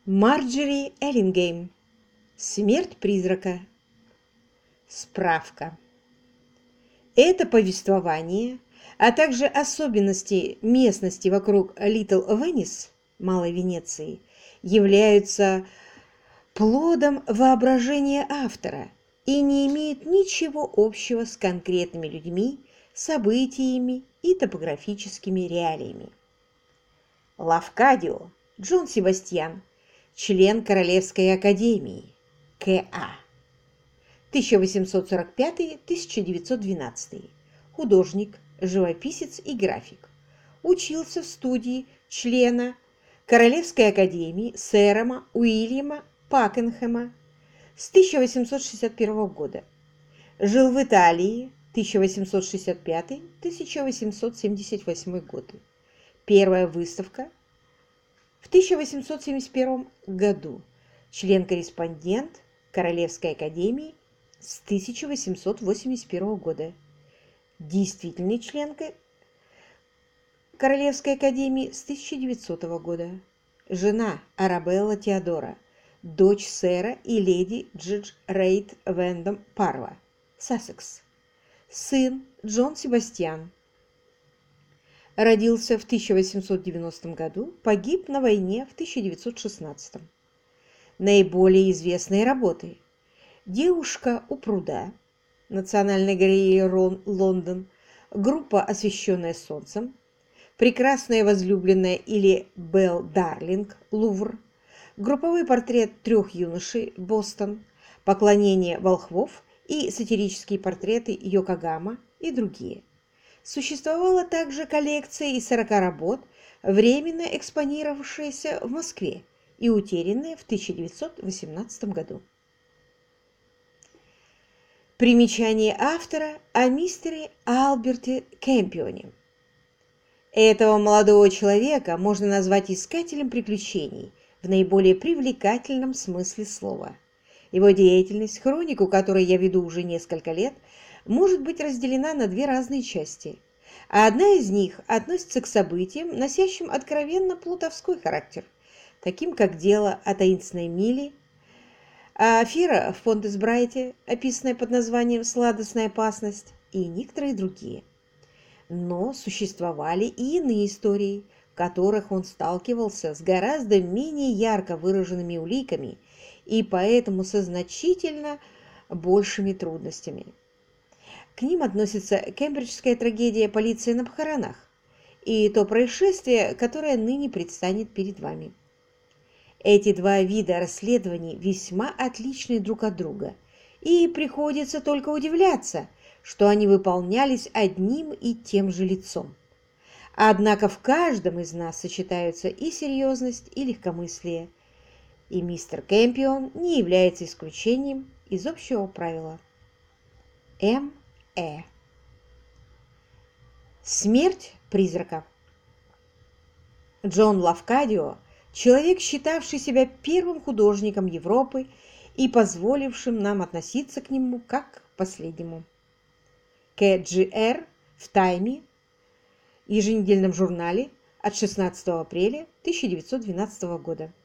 Марджери Эллингейм. Смерть призрака. Справка. Это повествование, а также особенности местности вокруг Литл Венис, Малой Венеции, являются плодом воображения автора и не имеют ничего общего с конкретными людьми, событиями и топографическими реалиями. Лавкадио Джон Себастьян, член Королевской академии, К.А. 1845-1912, художник, живописец и график. Учился в студии члена Королевской академии сэра Уильяма Пакенхэма с 1861 года. Жил в Италии 1865-1878 годы. Первая выставка в 1871 году. Член-корреспондент Королевской академии с 1881 года. Действительный член Королевской академии с 1900 года. Жена Арабелла Теодора, дочь сэра и леди Джидж Рейд Вендом Парва, Сассекс. Сын Джон Себастьян. Родился в 1890 году, погиб на войне в 1916. Наиболее известные работы: «Девушка у пруда», Национальной галереи Лондон, группа, освещенная солнцем, «Прекрасная возлюбленная» или «Белл Дарлинг», Лувр, групповой портрет трех юношей, Бостон, «Поклонение волхвов» и сатирические портреты Йокогама и другие. Существовала также коллекция из 40 работ, временно экспонировавшаяся в Москве и утерянная в 1918 году. Примечание автора о мистере Альберте Кэмпионе. Этого молодого человека можно назвать искателем приключений в наиболее привлекательном смысле слова. Его деятельность, хронику которой я веду уже несколько лет, может быть разделена на две разные части, а одна из них относится к событиям, носящим откровенно плутовской характер, таким как дело о таинственной Миле, афера в Понтес-Брайте, описанная под названием «Сладостная опасность», и некоторые другие. Но существовали и иные истории, в которых он сталкивался с гораздо менее ярко выраженными уликами и поэтому со значительно большими трудностями. К ним относится кембриджская трагедия «Полиция на похоронах» и то происшествие, которое ныне предстанет перед вами. Эти два вида расследований весьма отличны друг от друга, и приходится только удивляться, что они выполнялись одним и тем же лицом. Однако в каждом из нас сочетаются и серьезность, и легкомыслие, и мистер Кэмпион не является исключением из общего правила. М.Э. Смерть призрака. Джон Лавкадио, человек, считавший себя первым художником Европы и позволившим нам относиться к нему как к последнему. КГР в «Тайме», еженедельном журнале от 16 апреля 1912 года.